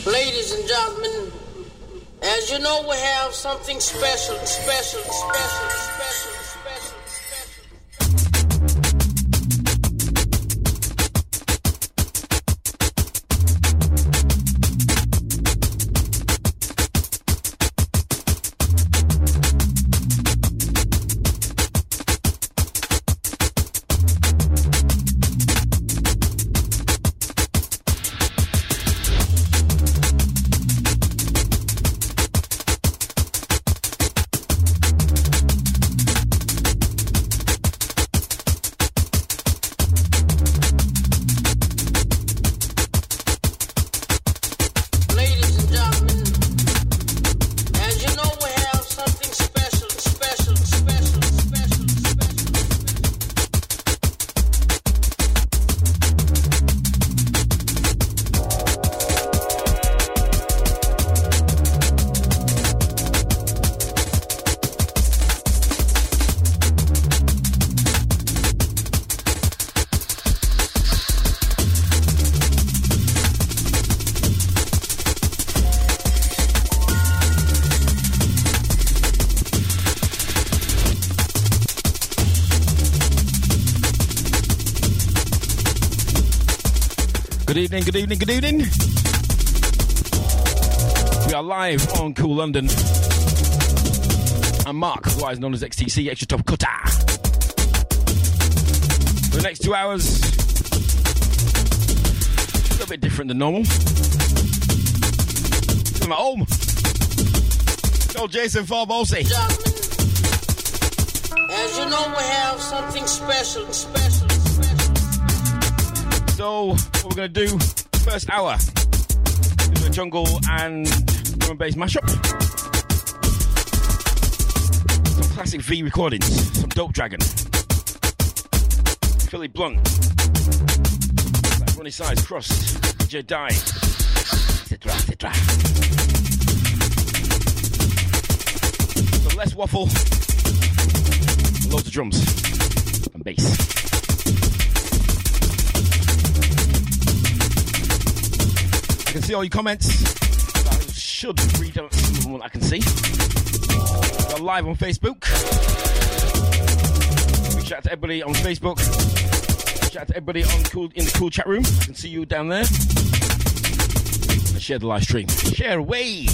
Ladies and gentlemen, as you know, we have something special. Good evening. We are live on Cool London. I'm Mark, otherwise known as XTC, Extra Top Cutter. For the next 2 hours, a little bit different than normal. I'm at home. Old Jason Farbosi. As you know, we have something special. So, what we're going to do, first hour, is a jungle and drum and bass mashup. Some classic V recordings, some Dope Dragon, Philly Blunt, like Ronnie Size, Cross, DJ Die, etc. So less waffle, and loads of drums and bass. I can see all your comments. I should read out some of them I can see. We're live on Facebook. Big shout out to everybody on Facebook. Shout out to everybody in the cool chat room. I can see you down there. And share the live stream. Share away.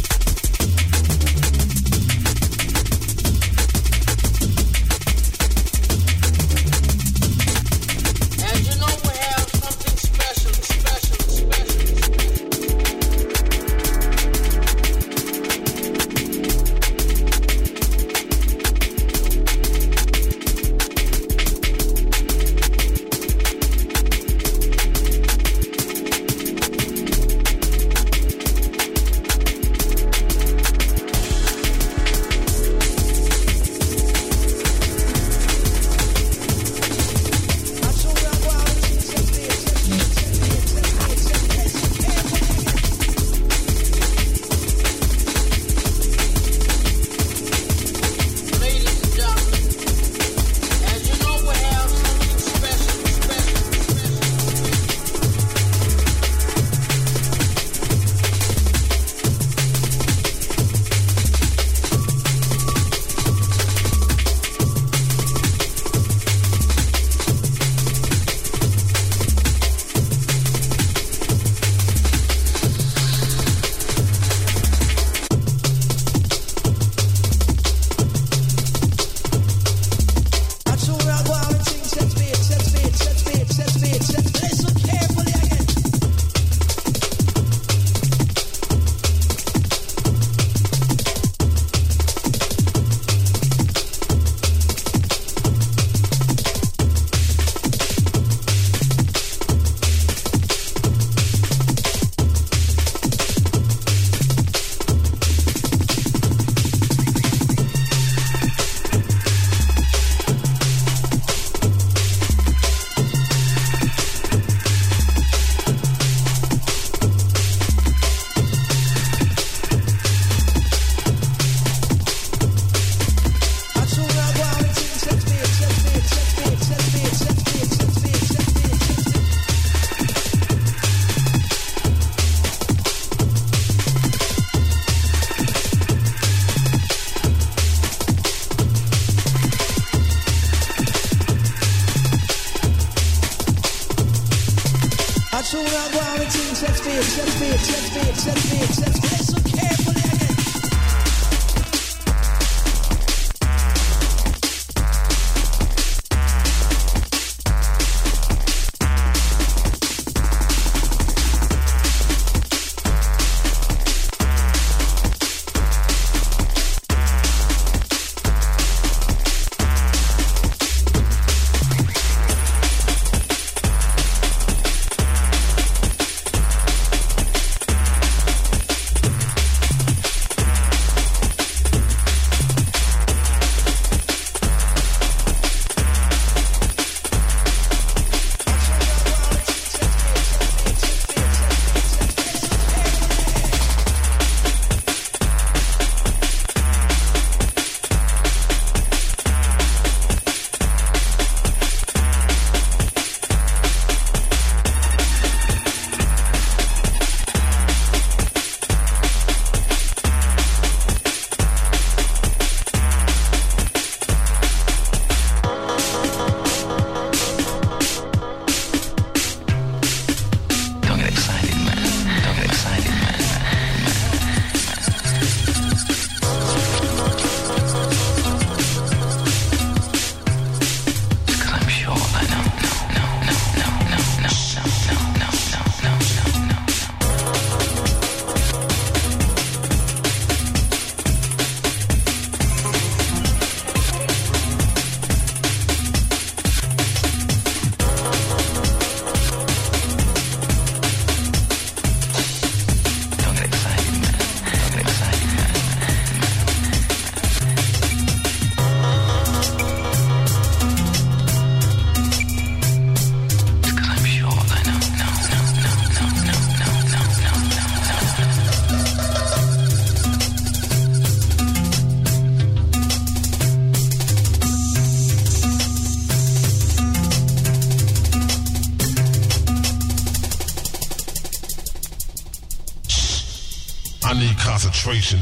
Watch all that while it sings, let's be it. Listen carefully again. I need concentration.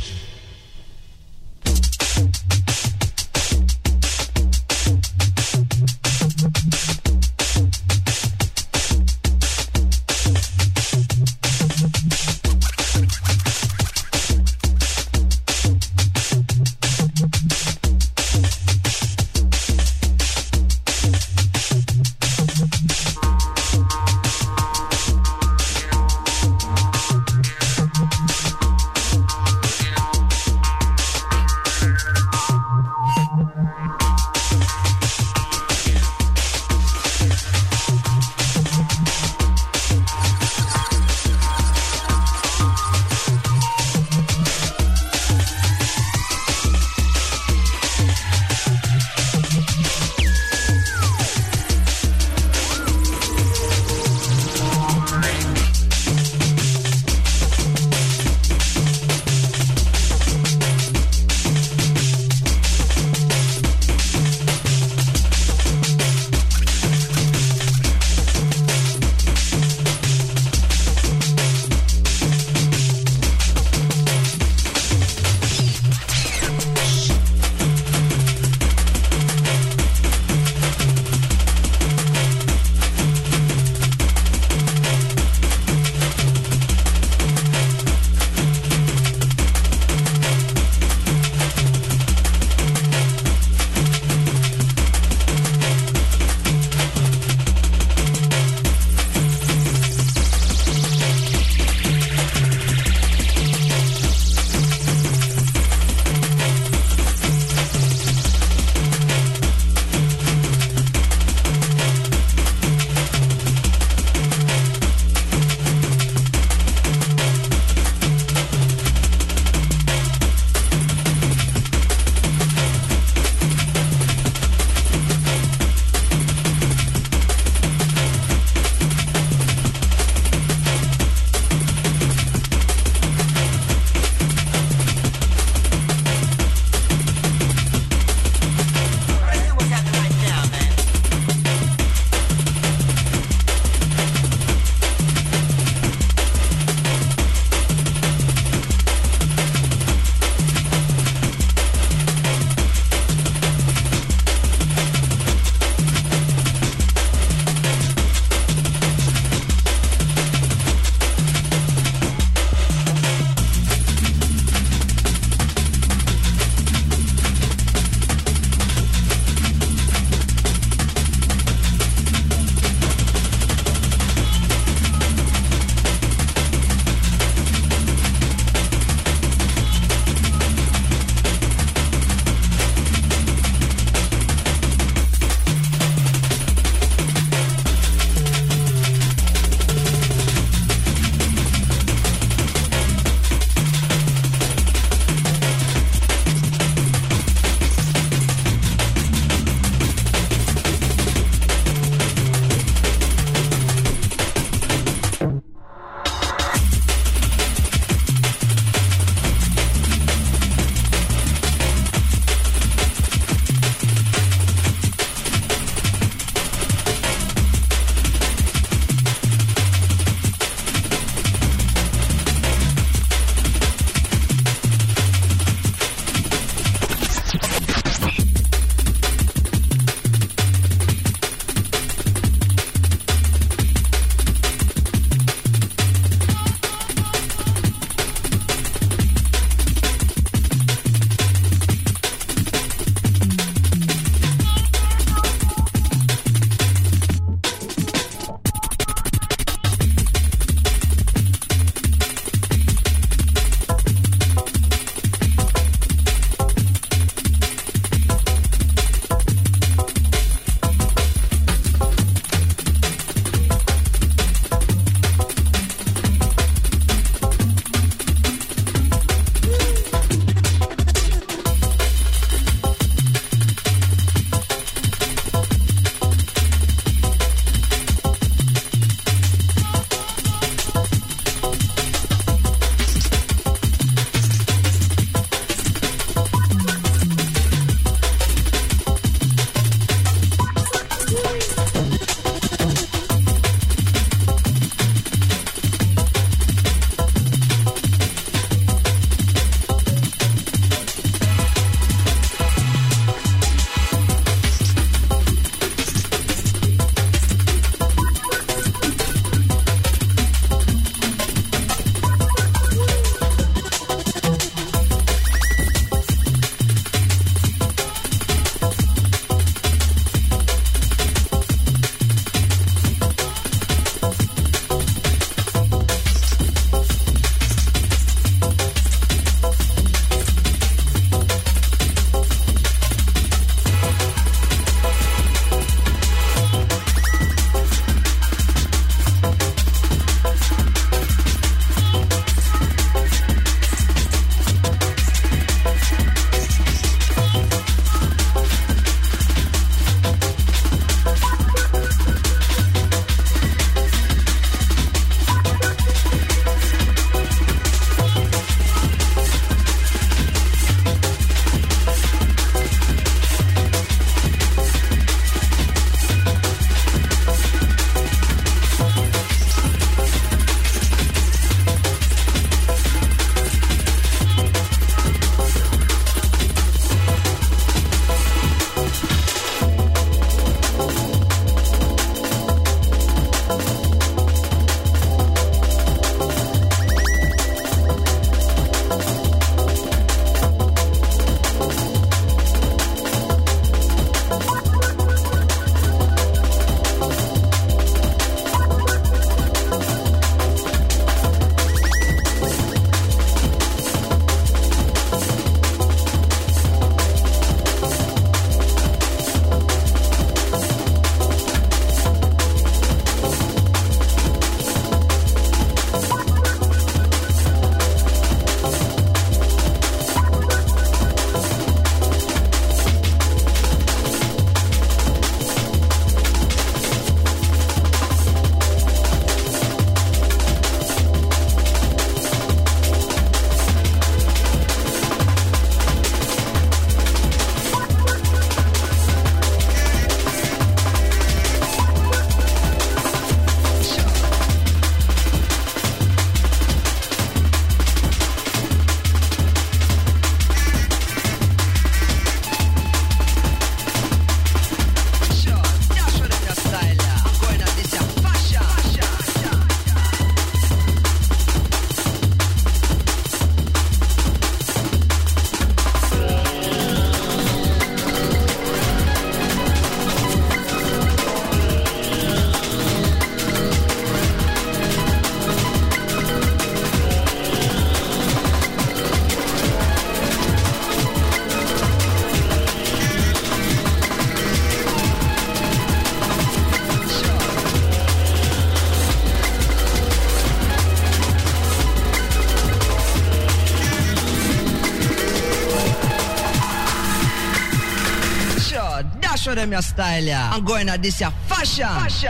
show them your style, yeah. I'm going at this, yeah. Fashion.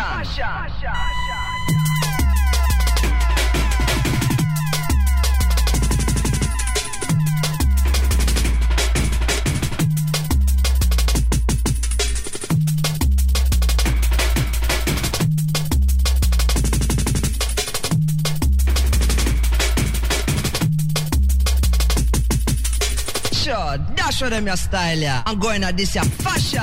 Show them your style, yeah. I'm going at this, yeah. Fashion.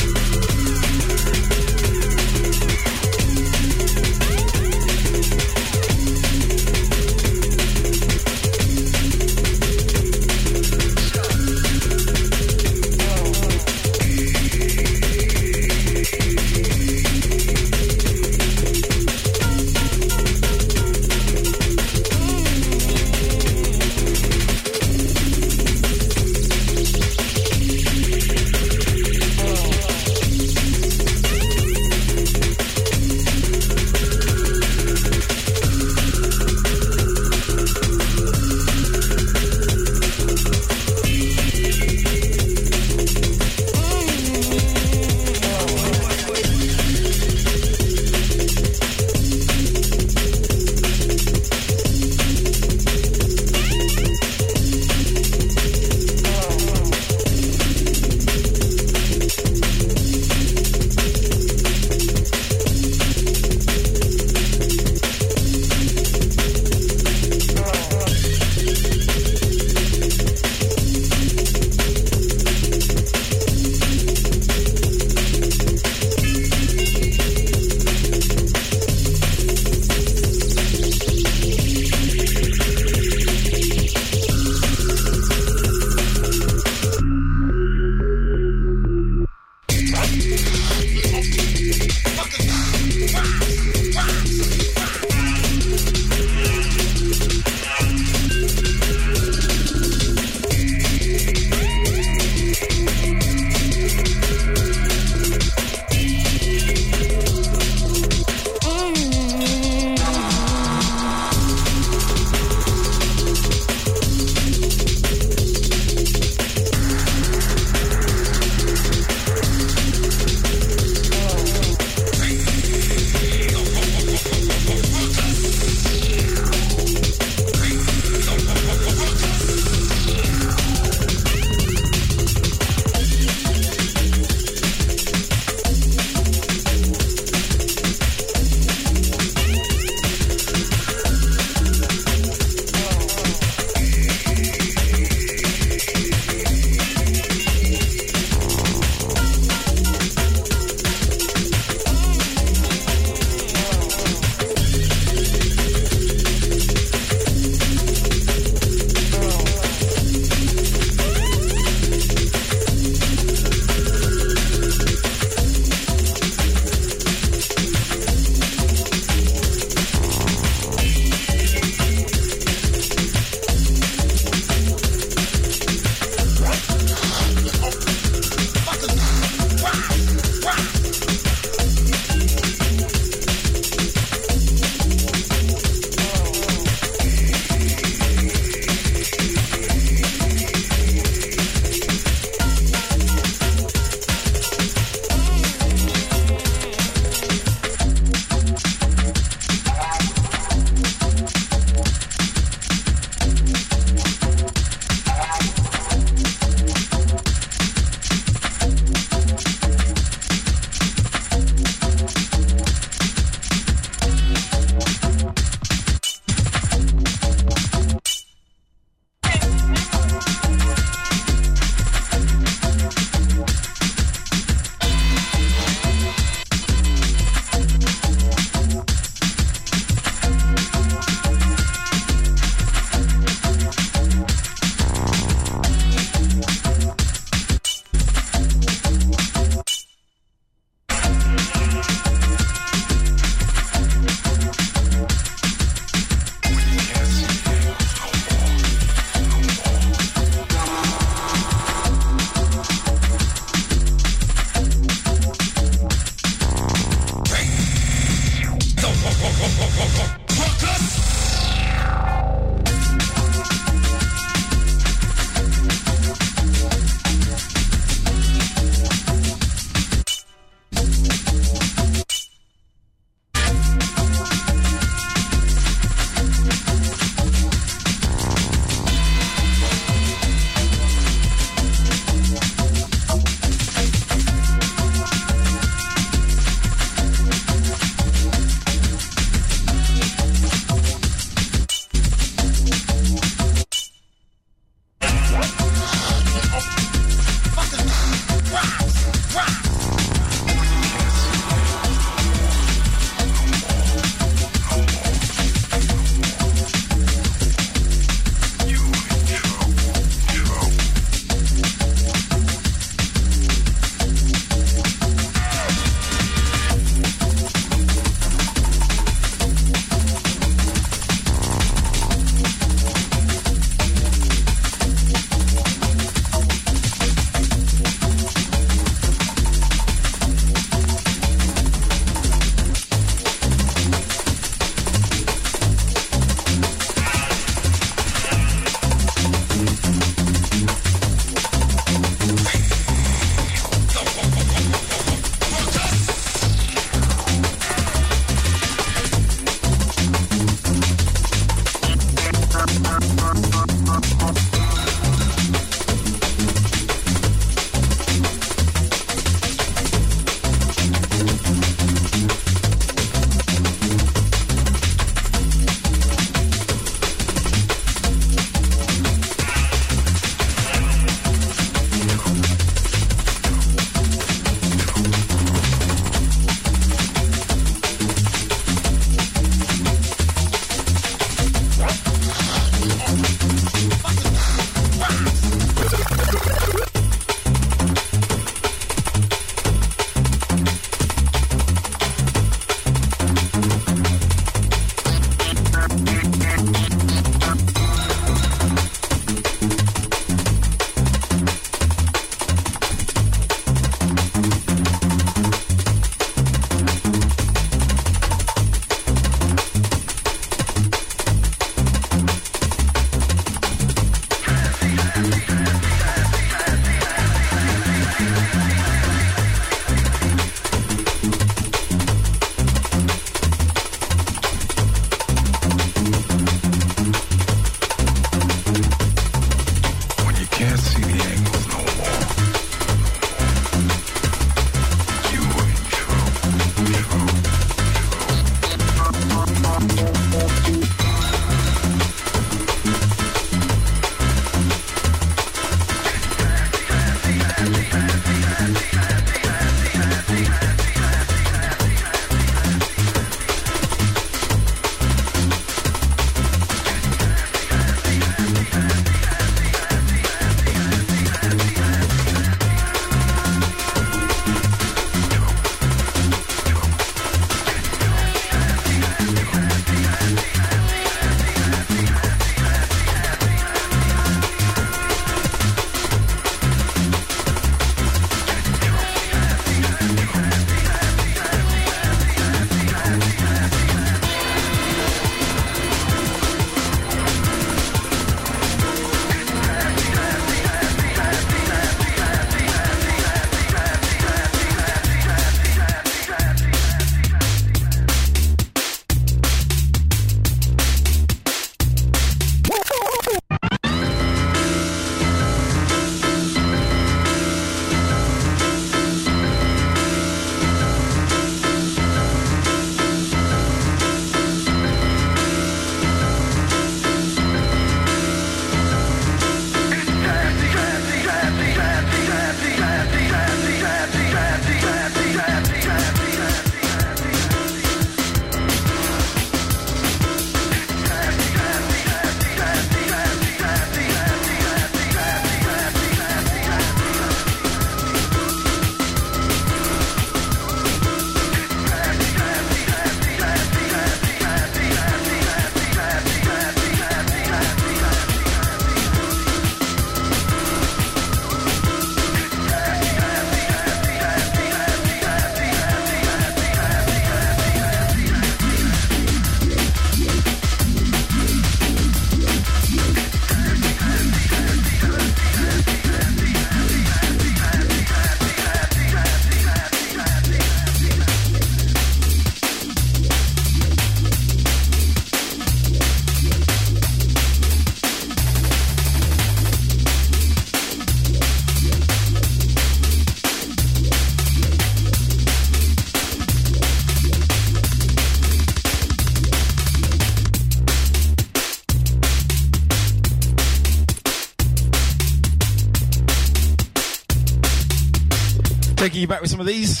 Taking you back with some of these.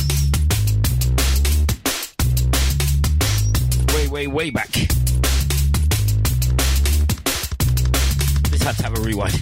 Way back. This had to have a rewind.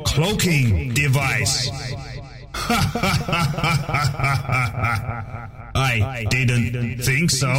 cloaking device. I didn't think so.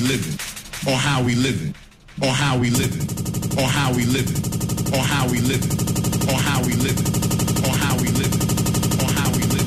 living, on how we living, on how we living, on how we living, on how we living, on how we living, on how we living, on how we living.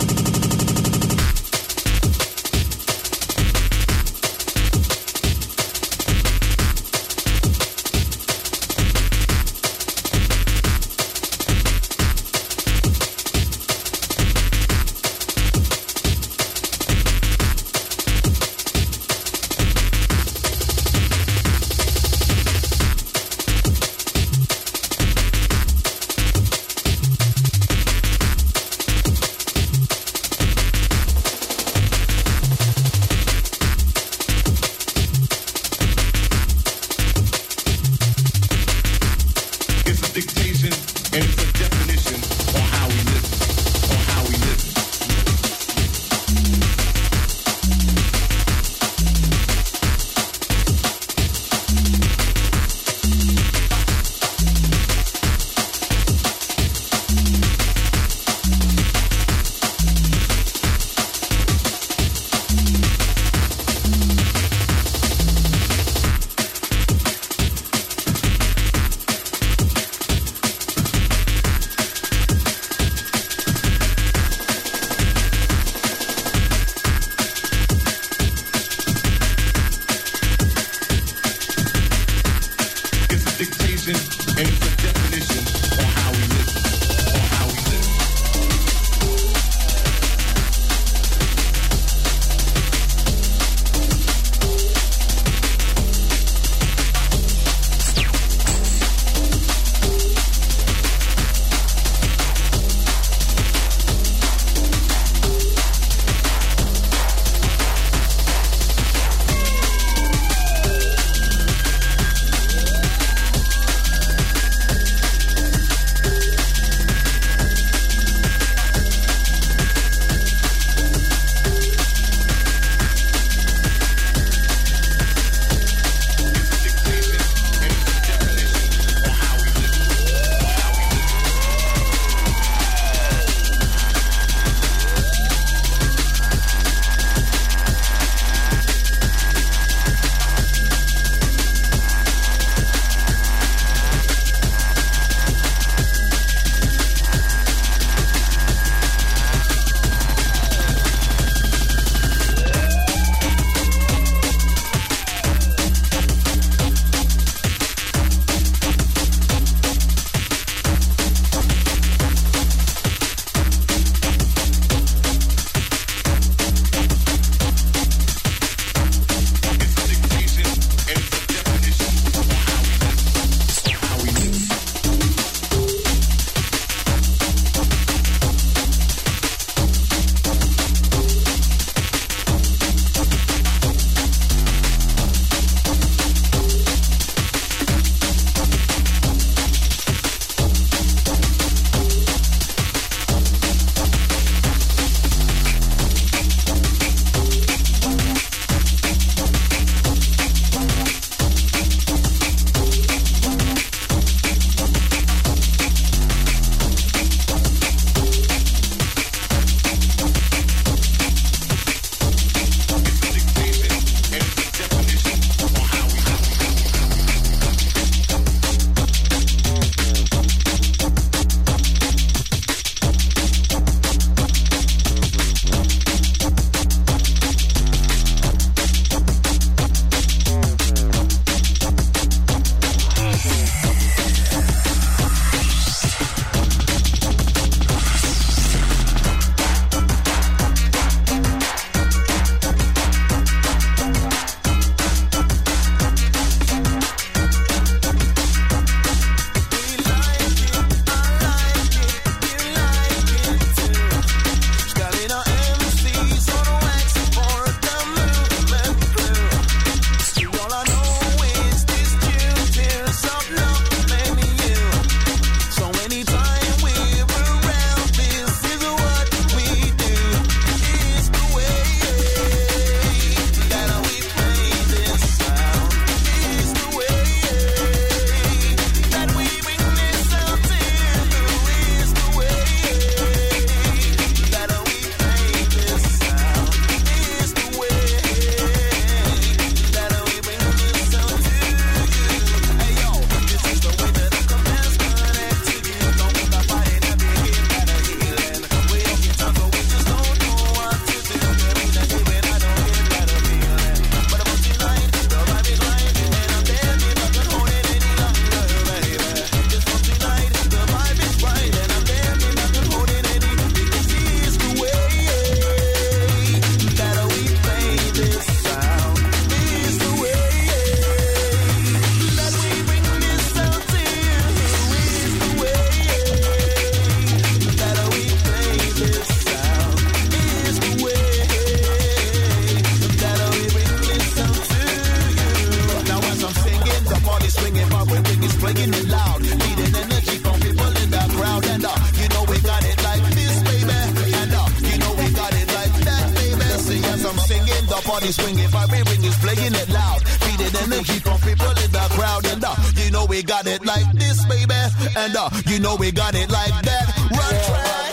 playing it loud, feeding energy from people in the crowd. And you know we got it like this, baby. And you know we got it like that, baby. See, as I'm singing, the party swinging, vibrating is playing it loud, feeding energy from people in the crowd. And you know we got it like this, baby. And you know we got it like that. Run track.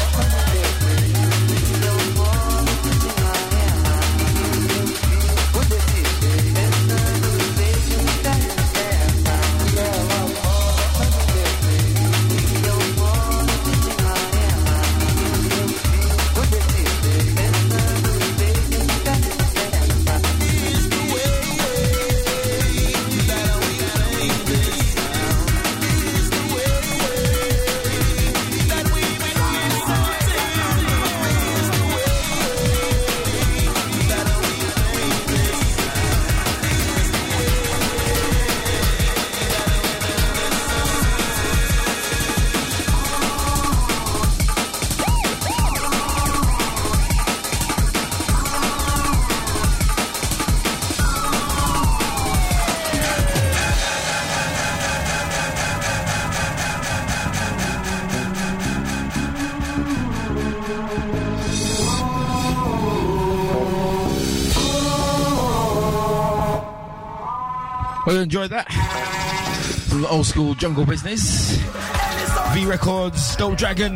Well, you enjoyed that? Some old school jungle business. V Records, Dope Dragon.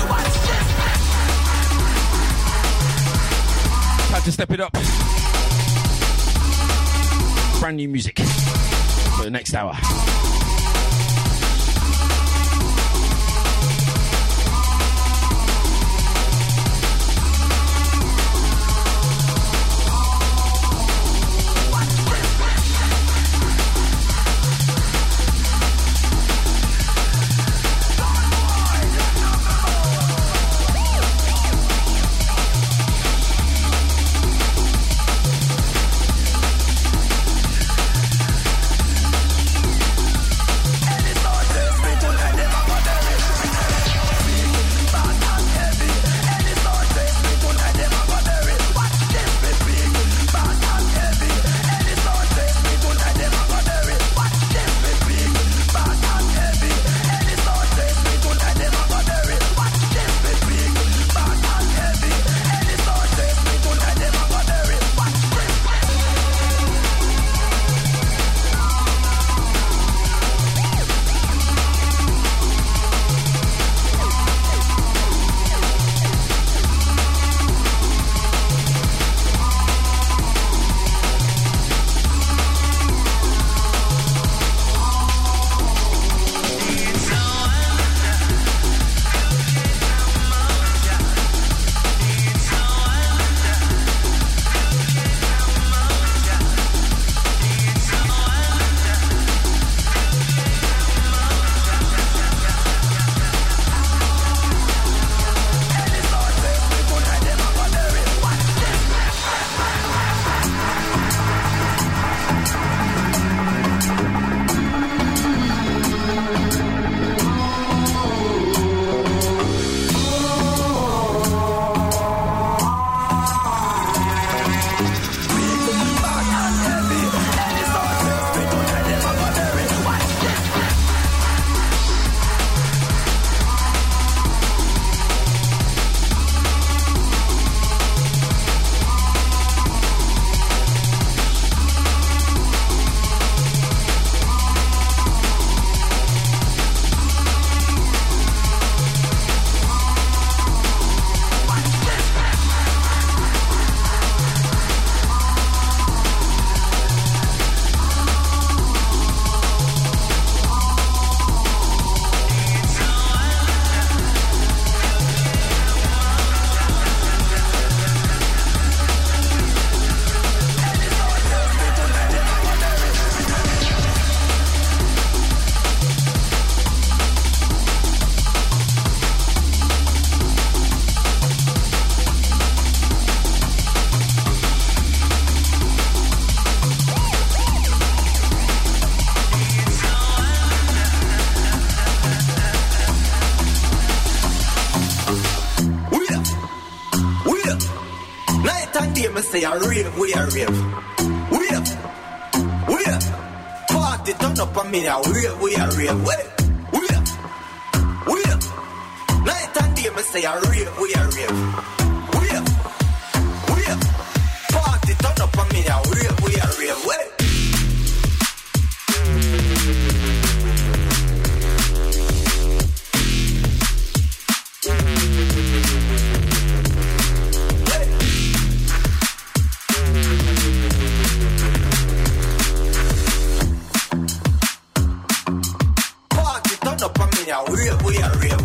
Time to step it up. Brand new music for the next hour. Say a rave, we a rave. We party turn up on me now. We are real. Night and day, me say I real. We are real. Party turn up on me now. We are real. Party turn up on me now. We are real.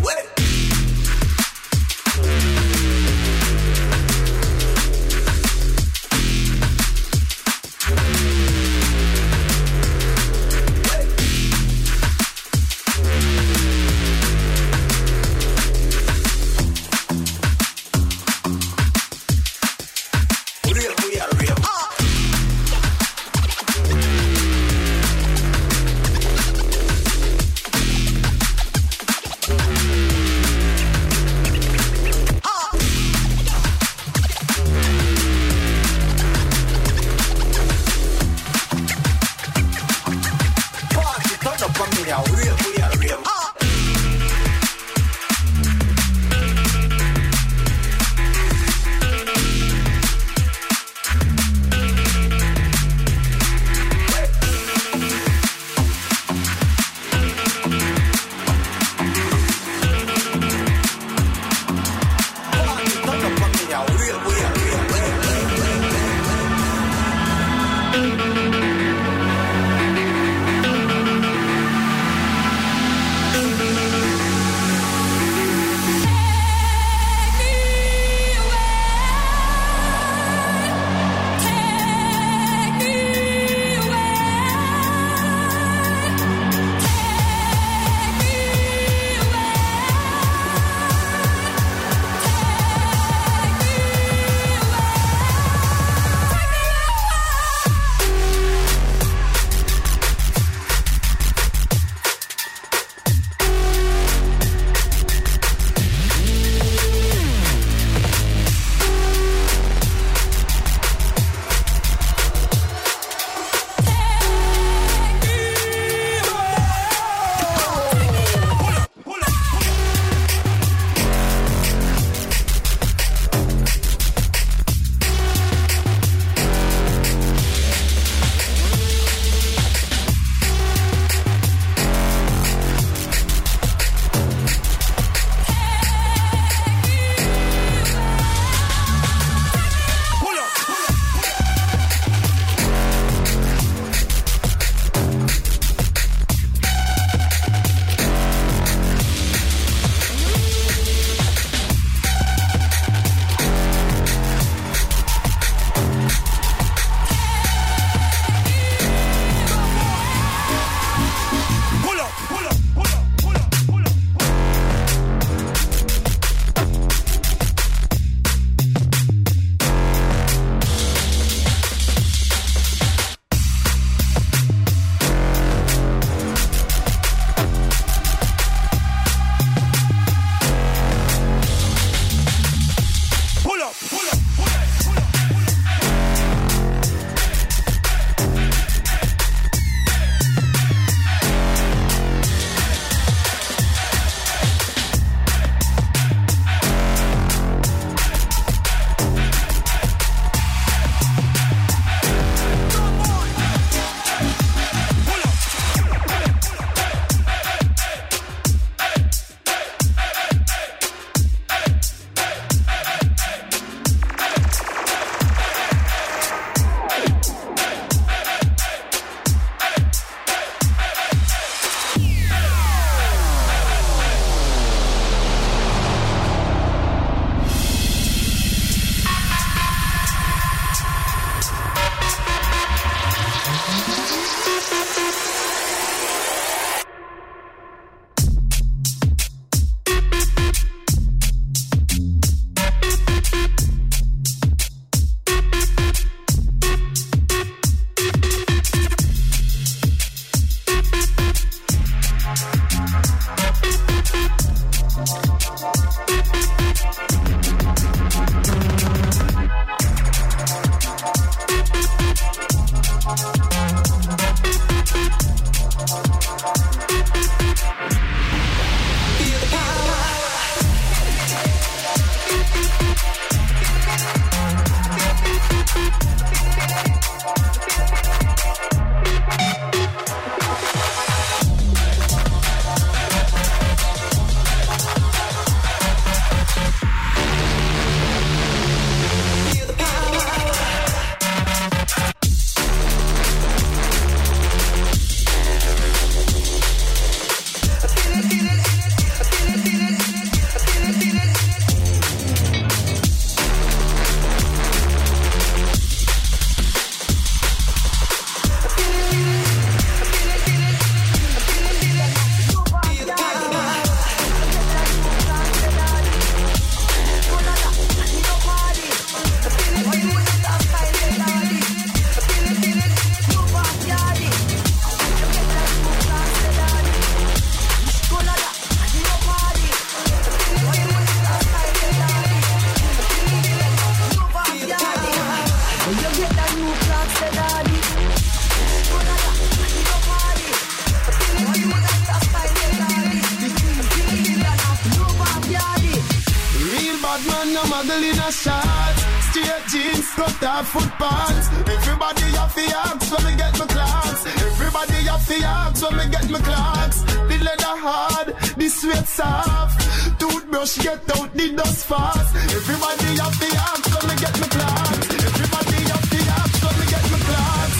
muggle in a shot. Straight jeans, cut off foot pants. Everybody have the axe when me get my clocks. Everybody have the axe when me get my clocks. The leather hard, the sweat soft. Toothbrush get out the dust fast. Everybody have the axe when me get my clocks. Everybody have the axe when me get my clocks.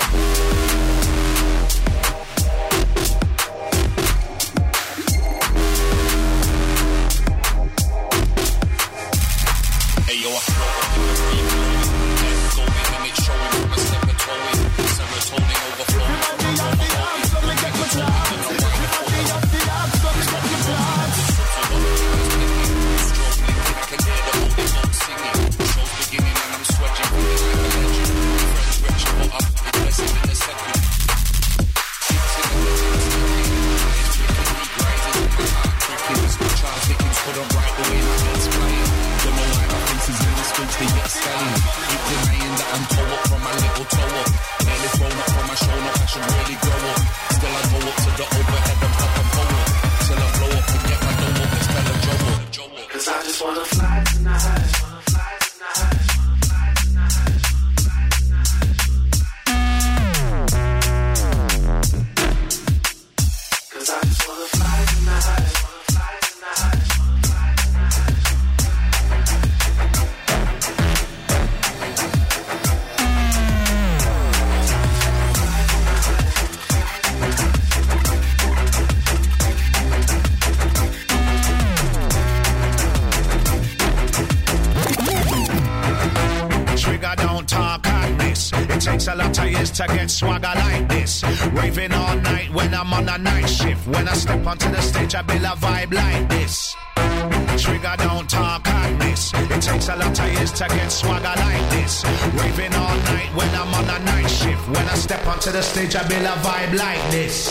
Hey yo, I flow up in the free flowing. Let's go in and it's showing from a step and towing. Serotonin overflowing from a raw flowing. We make it so we can know why the flow. Smoking from my hands, so don't be sticking. Stroke blinking, I can hear the holding note singing. Show's beginning and I'm sweating, feeling like a legend. Friends retching, but up, it's blessing in a second. It's in the things looking. It's flicking, heat rising, my heart pricking. Charles Dickens couldn't write the way my head's flying. Don't know why my faces in the streets, they get stallion. Keep denying that I'm toe up from my little toe up. Nearly thrown up from my shoulder, I should really grow up. Still I go up to the overhead and pop and pull up. Till I blow up and get my dough up, let's tell a Joe up. Cause I just wanna fly tonight. Cause I just wanna fly tonight. It takes a lot of years to get swagger like this. Raving all night when I'm on a night shift. When I step onto the stage, I build a vibe like this. Trigger don't talk hotness. It takes a lot of years to get swagger like this. Raving all night when I'm on a night shift. When I step onto the stage, I build a vibe like this.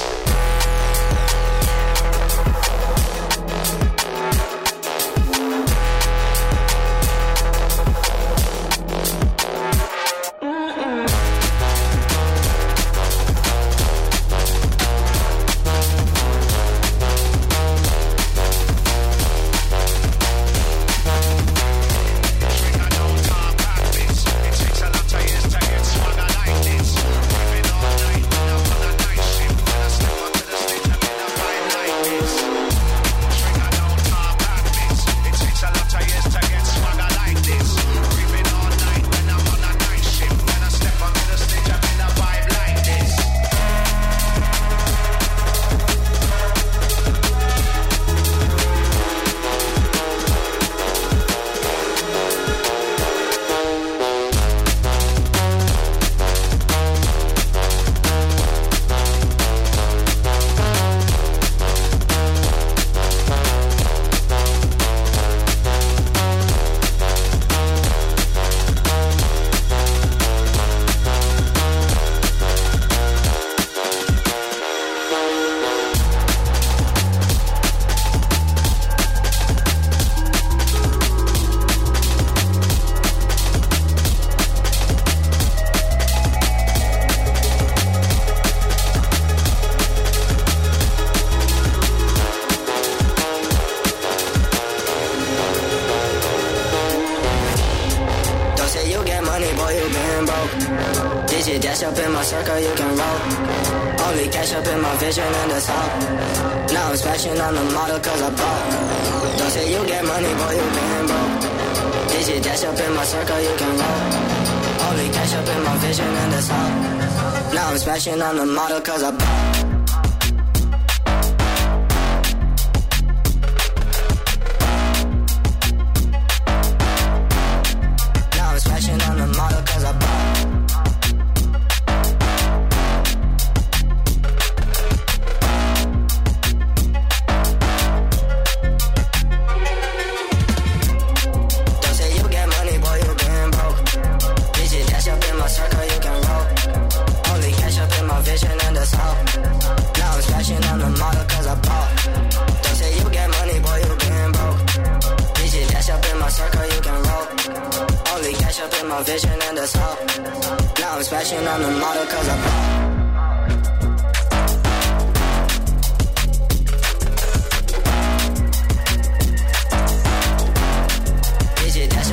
On the model cause I bought. Now I'm smashing on the model cause I bought. Don't say you get money, boy, you been broke. Bitches dash up in my circle, you can roll. Only cash up in my vision and the soul. Now I'm splashing on the model cause I bought. Don't say you get money, boy, you been broke. Bitches dash up in my circle, you can roll. Only cash up in my vision and the soul. Now I'm splashing on the model cause I bought. Bitches dash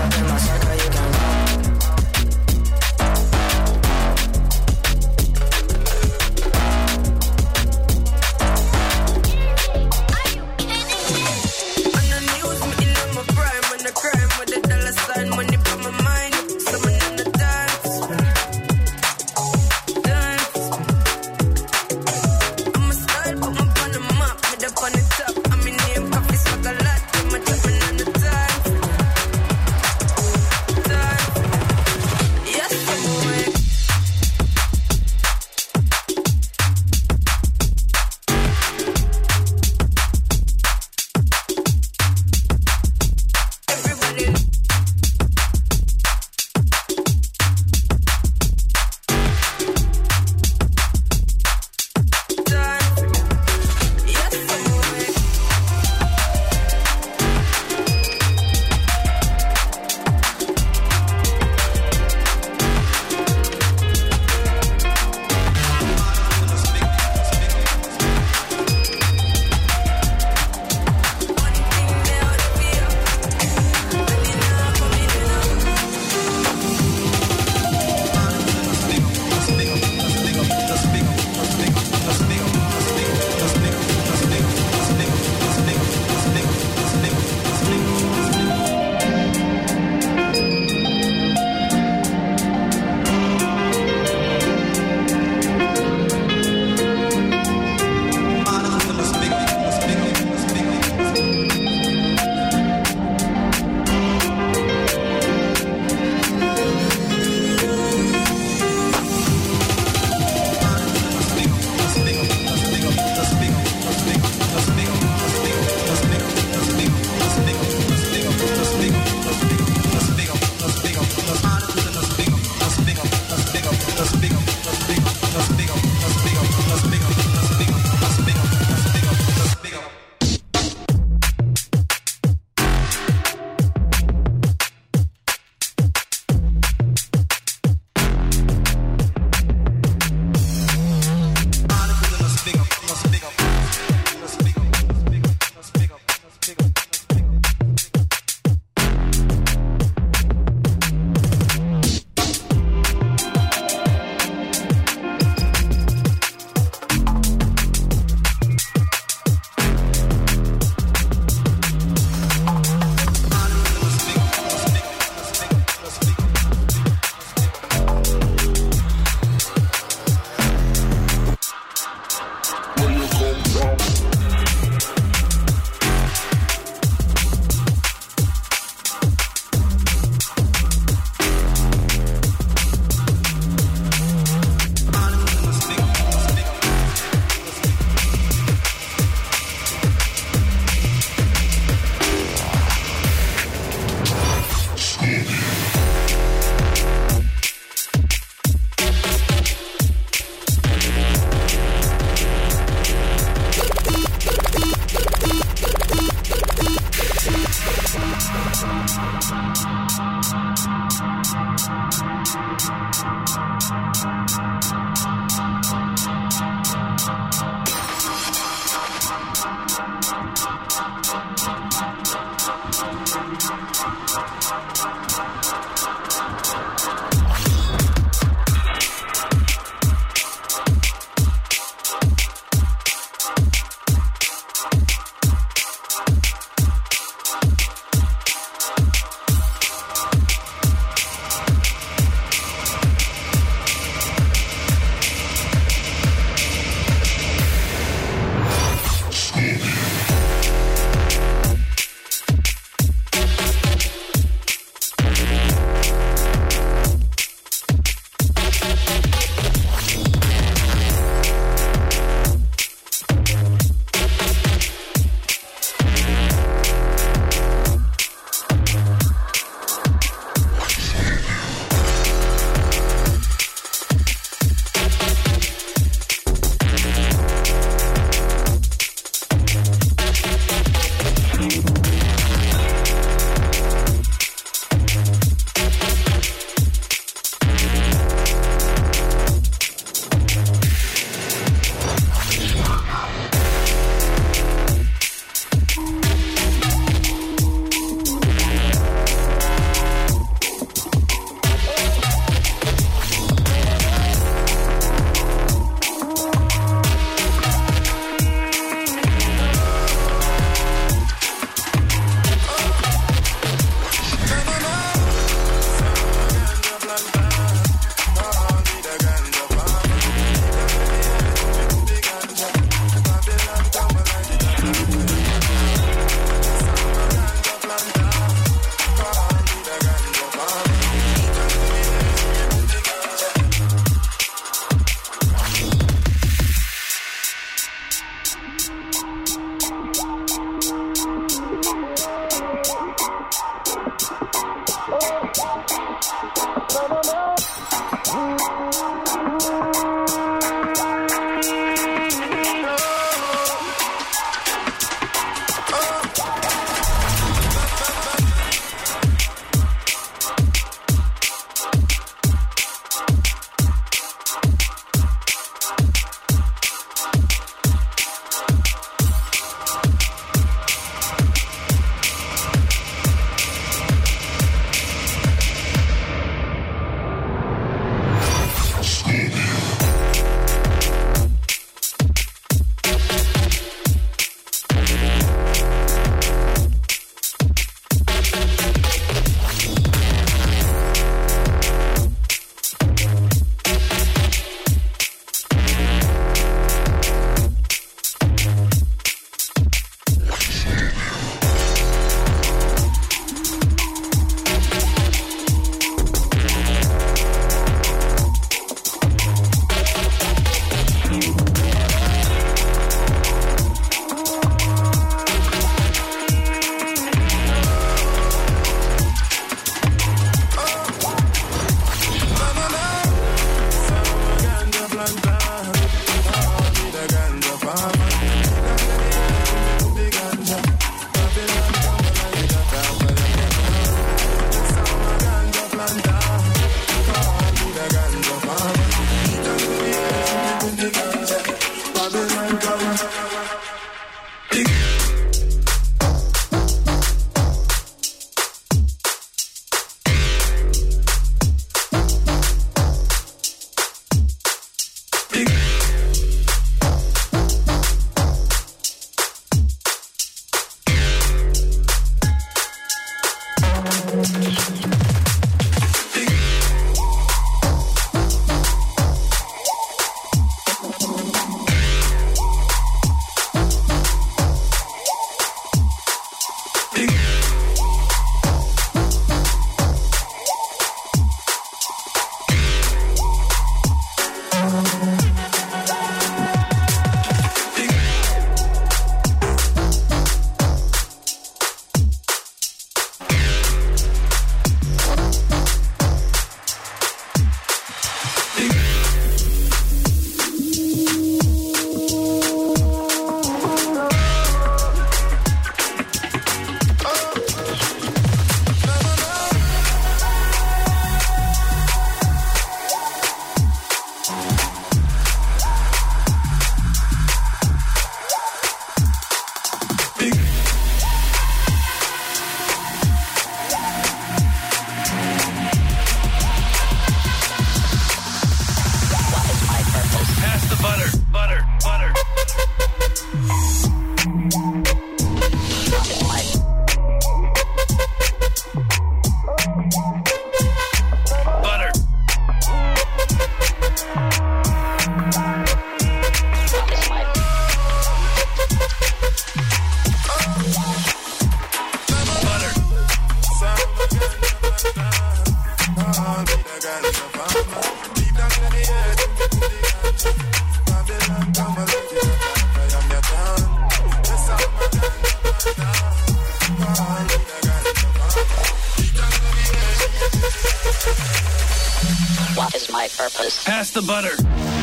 purpose. Pass the butter.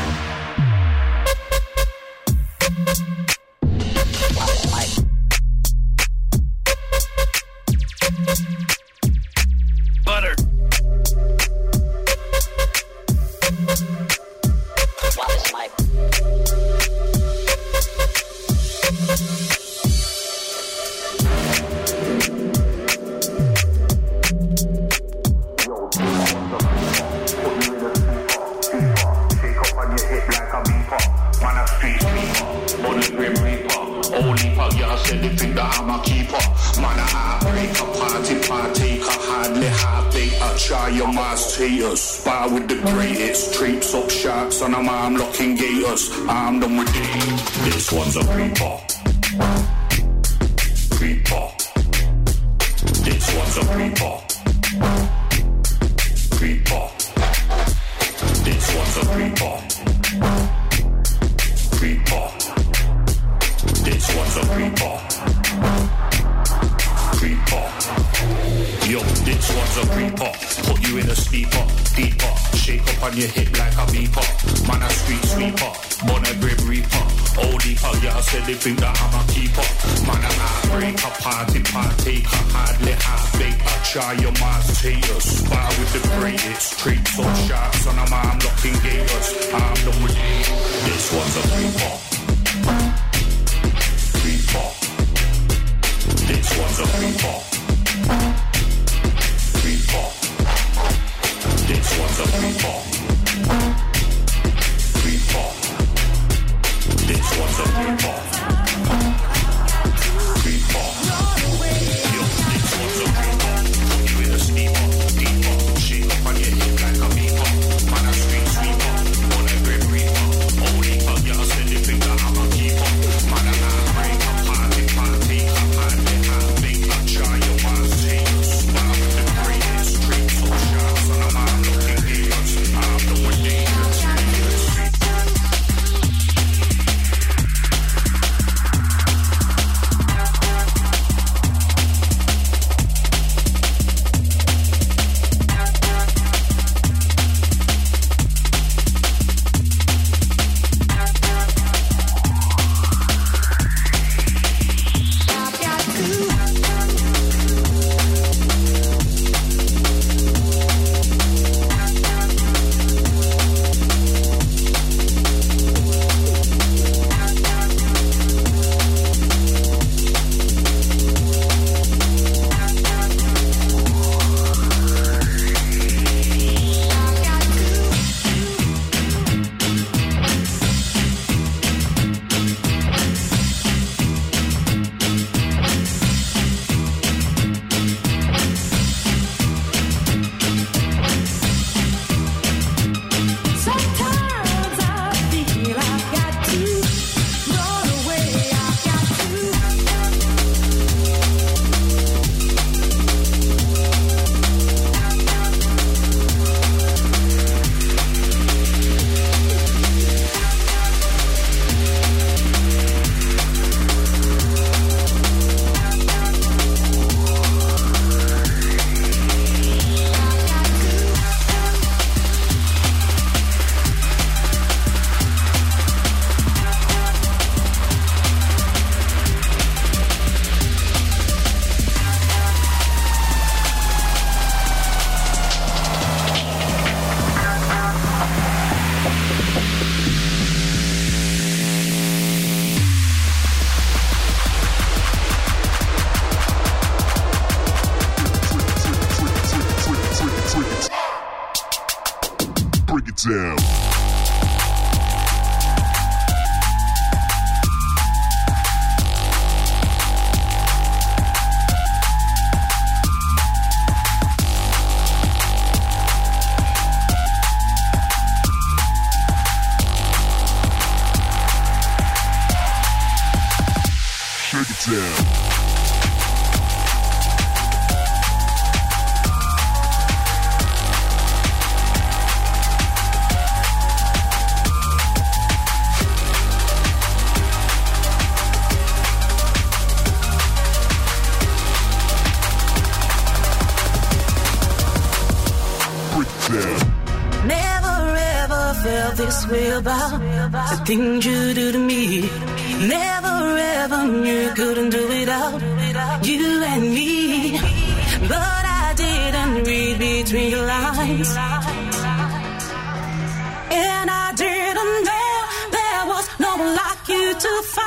Butter. Wallace Mike. Try your mass taters, spar with the greatest. Treats up sharks on them arm locking gators. I'm done with it. This one's a creeper. Creeper. This one's a creeper. Creeper. This one's a creeper. Creeper. This one's a creeper. Creeper. Yo, this one's a creeper. Put you in a sleeper, deeper. Shake up on your hip like a beeper. Man a street sweeper, born a grim reaper. Old leaper, yeah, I said they think that I'm a keeper. Man a heartbreaker, party partaker. Hardly half-baked, I try your mass taters. Spar with the greatest. Treats up sharks on them arm locking gators. I'm done with it. This one's a creeper. Creeper. This one's a creeper. Creeper. This one's a creeper. Creeper. This one's a creeper. Creeper. Yo, this one's a creeper. Put you in a sleeper, deeper. Shake up on your hip like a beeper. Man a street sweeper, on a grim reaper. Old leaper, yeah, I said they think that I'm a keeper. Man a heartbreaker, party partaker. Hardly half-baked, I try your mass taters. Spar with the greatest. Treats up sharks on them arm looking gators. I'm done with dangerous. down. Shake it down. Never me about the things you do to me. Never ever knew you couldn't do without you and me. But I didn't read between your lines, and I didn't know there was no one like you to find.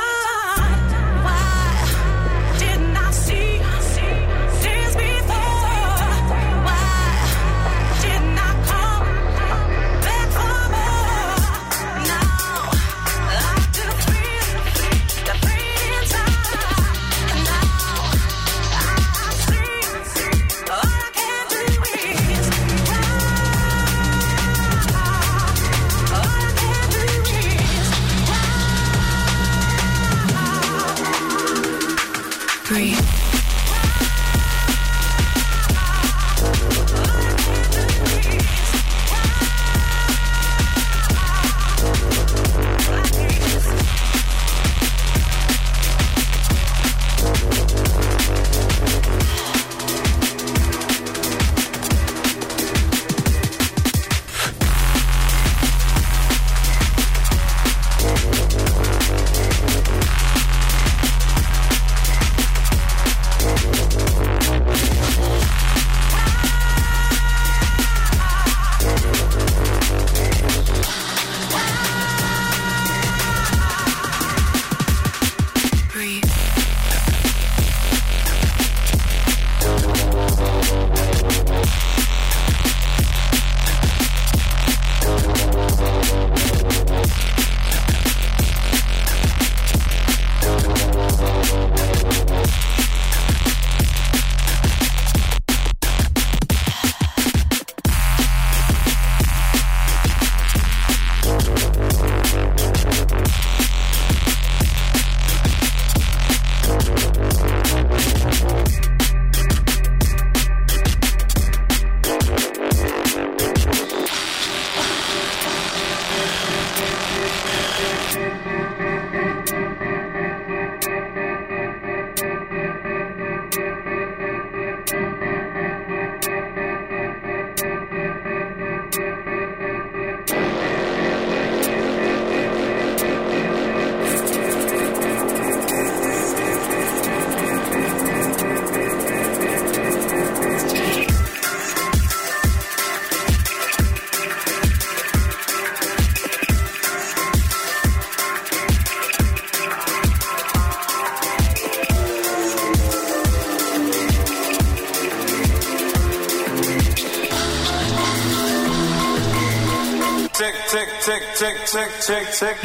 Tick.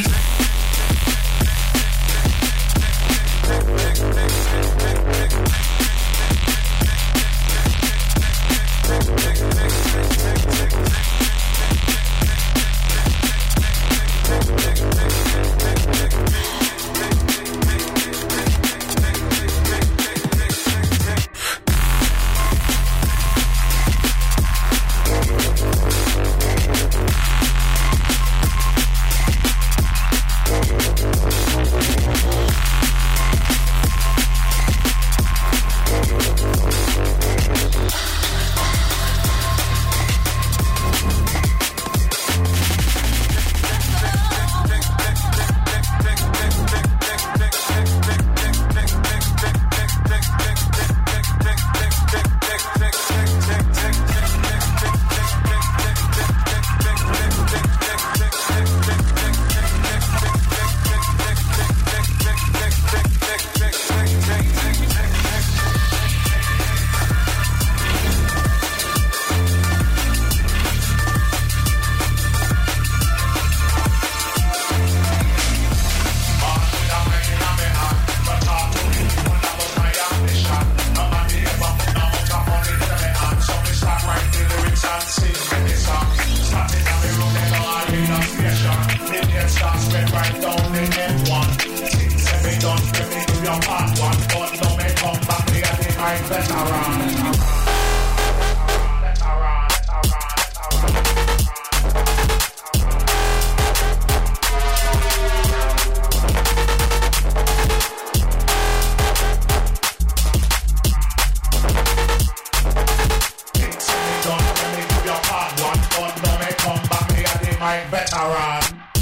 Veteran.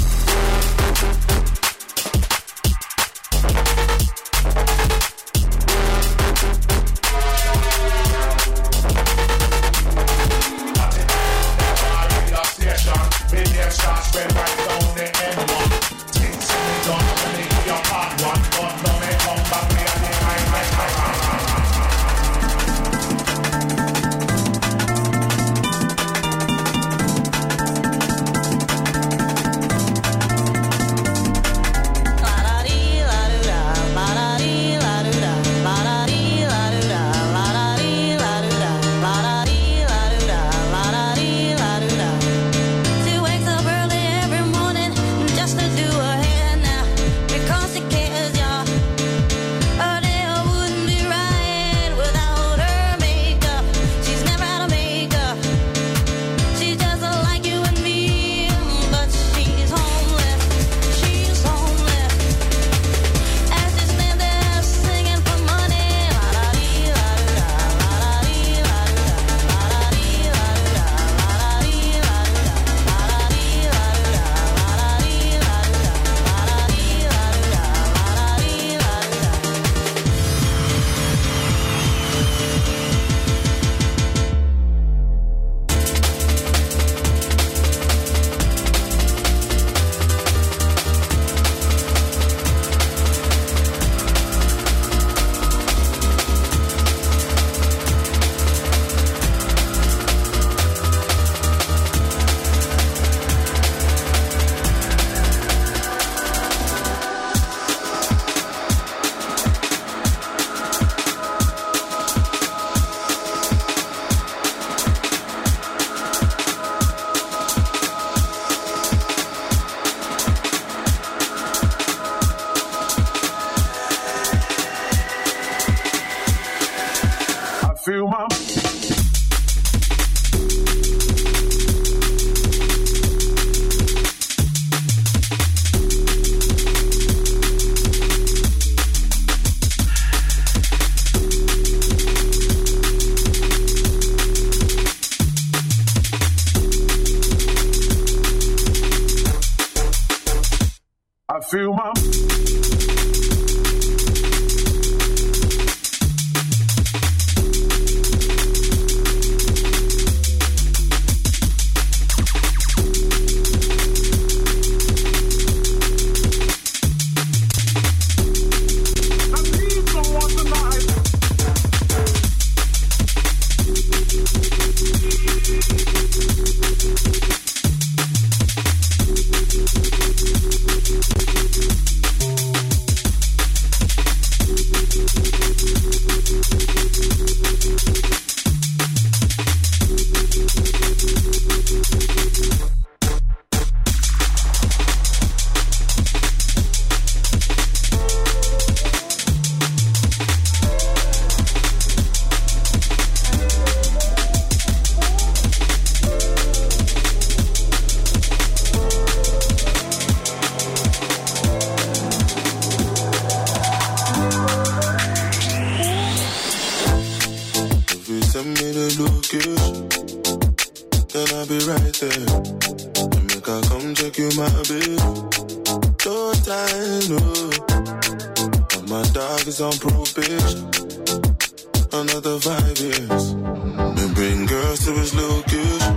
location, then I'll be right there. And make I come check you, my baby. No time, no. And my dog is on probation. Another 5 years. And bring girls to his location.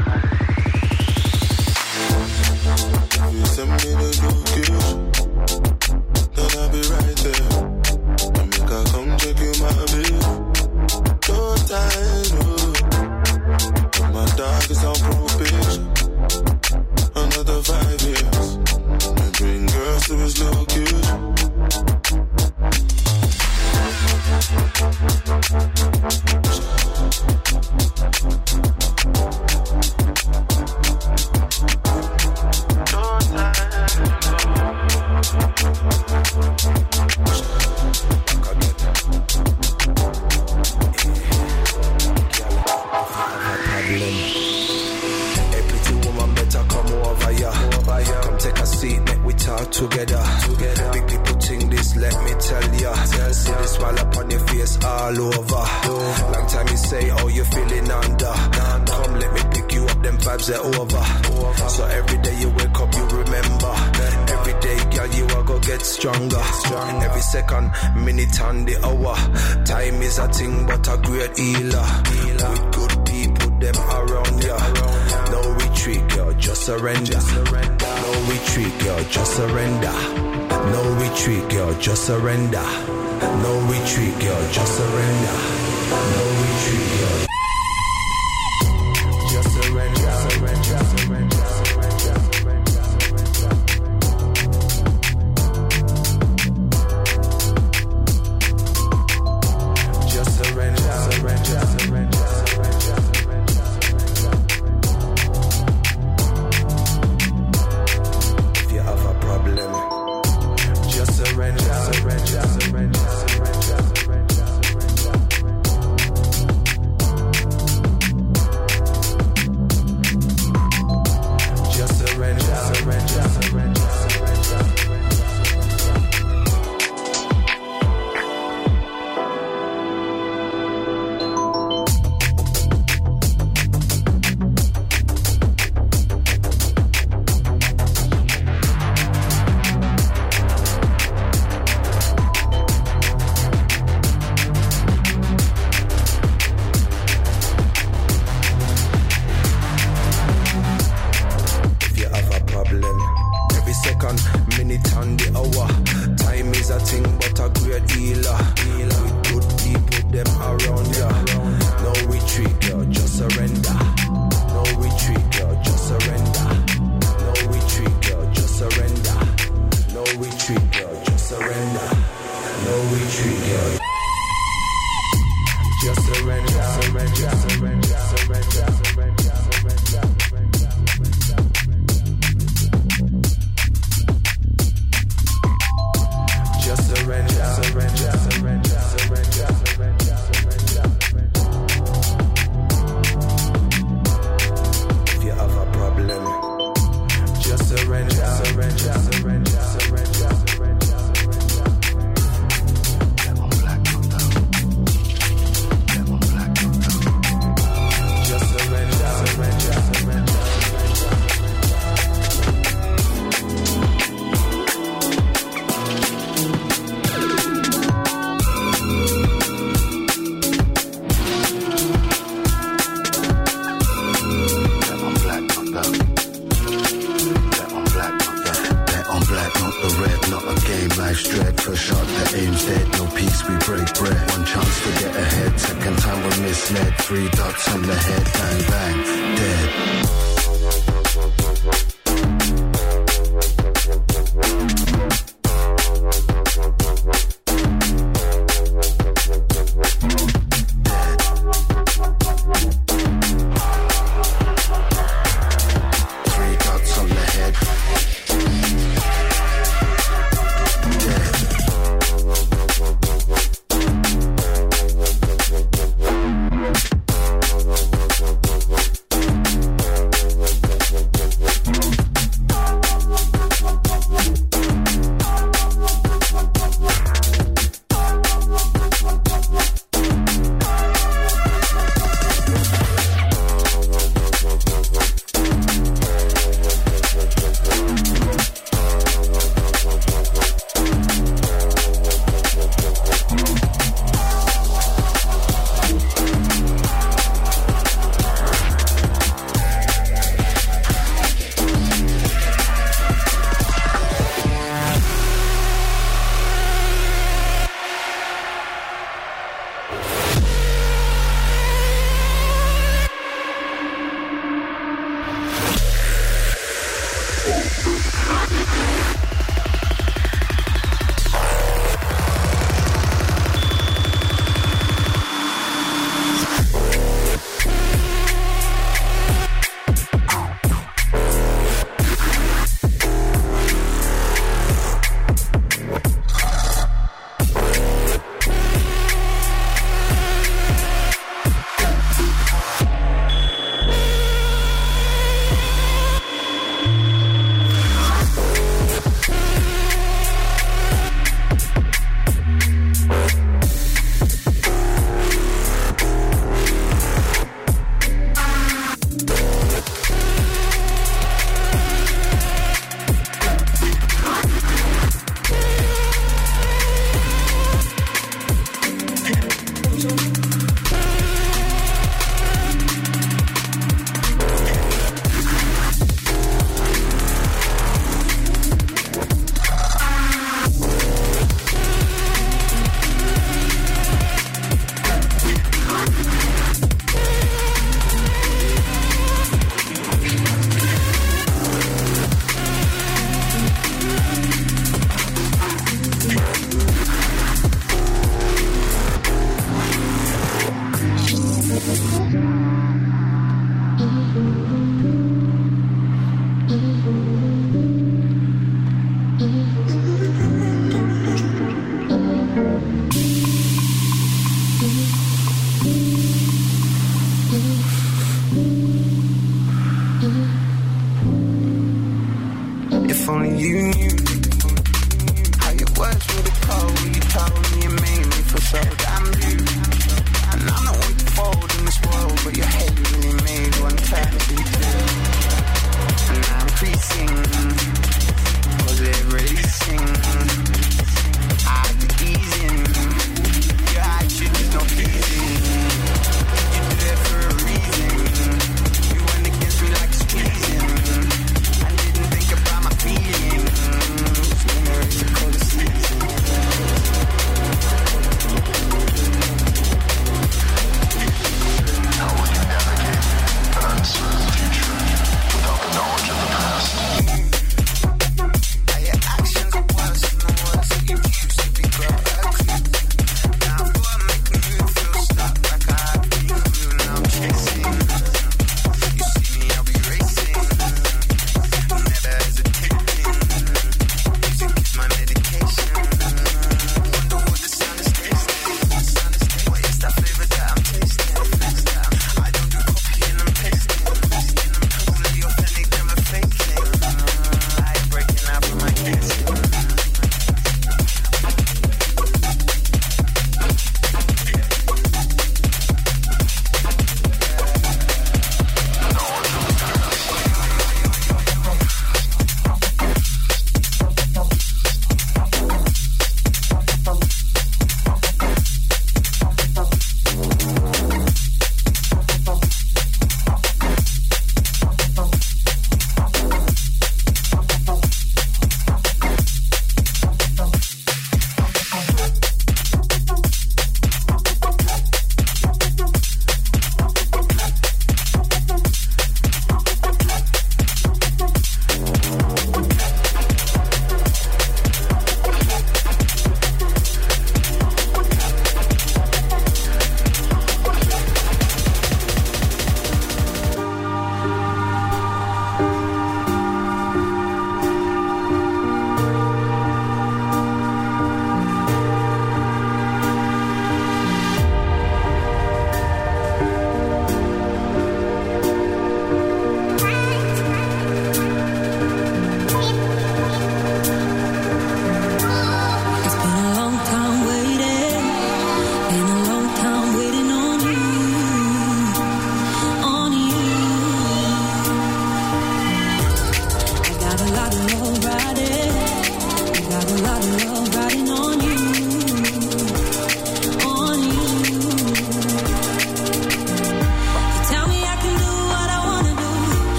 If you send me the location, then I'll be right there. And make I come check you, my baby. No time, no. And my dog is on probation. Another 5 years. And bring girls to his location. Together. Big people think this, let me tell ya. See this smile upon your face all over. Long time you say, oh, you feeling under. Come, let me pick you up, them vibes are over. So every day you wake up, you remember. Every day, girl, you are gonna get stronger. Every second, minute, and the hour. Time is a thing, but a great healer. With good people, them around ya. No retreat, girl, just surrender. No retreat, girl, just surrender. No retreat, girl, just surrender. No retreat, girl, just surrender. No retreat, girl. Just surrender, surrender, surrender, surrender. Just surrender, surrender, surrender.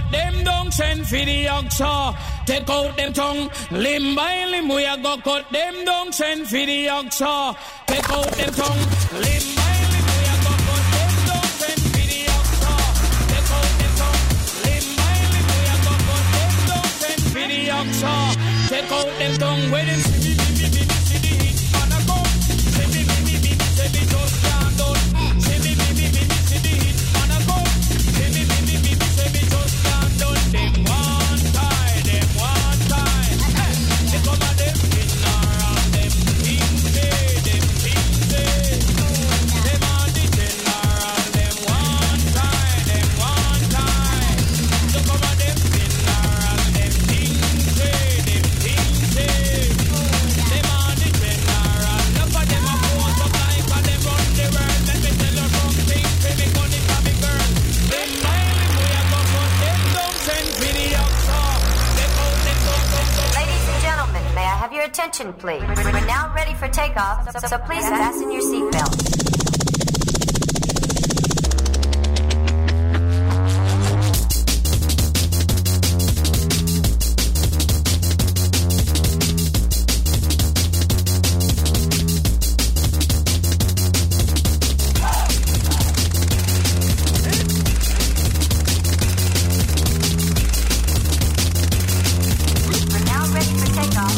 cut them down, send for the oxa. Take out them tongue, limb by limb, we a go cut them down, send for the oxa. Take out them tongue, limb by limb, we a go cut them down, send for the oxa. Take out them tongue, limb by limb, we a go cut them down, send for the oxa. Take out them tongue, where them see the heat on a go. See the just can't done. See the heat on a go. See the just can't done. Them one time. They come at them general, them things say. Them are the general, them one time. They come at them general, them things say. Them are the general. Look at them a pose up like a them run the world. Let me tell you something, say me gunny for me girl. Them mind we a go put them down, send video up. Ladies and gentlemen, may I have your attention, please? We're now ready for takeoff, so please fasten your seatbelts. We're now ready for takeoff.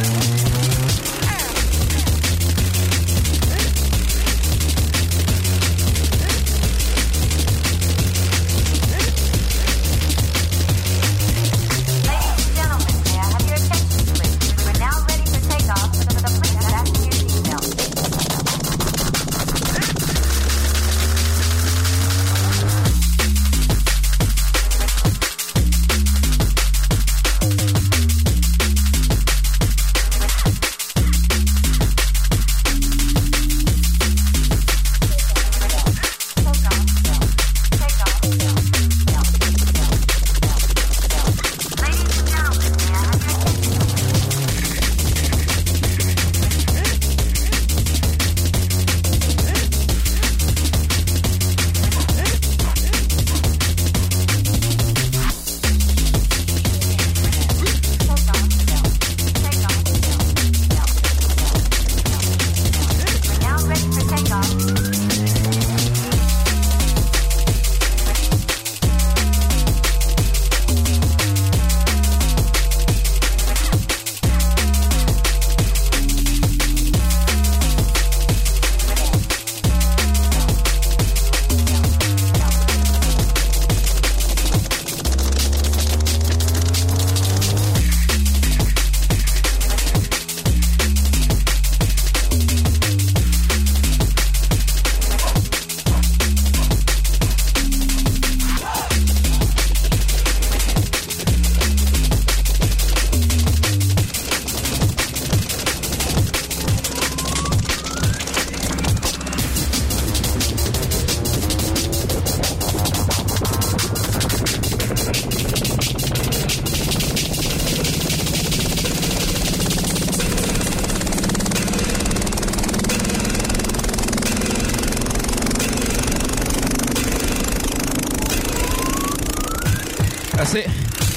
That's it.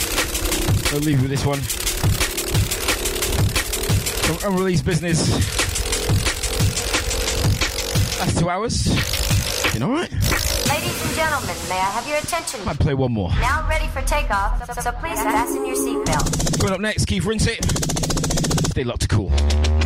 I'll leave you with this one. Some unreleased business. That's 2 hours. You know, right? Ladies and gentlemen, may I have your attention? Might play one more. Now ready for takeoff, so please fasten your seatbelt. Coming up next, Keith Rinsett. Stay locked to Cool.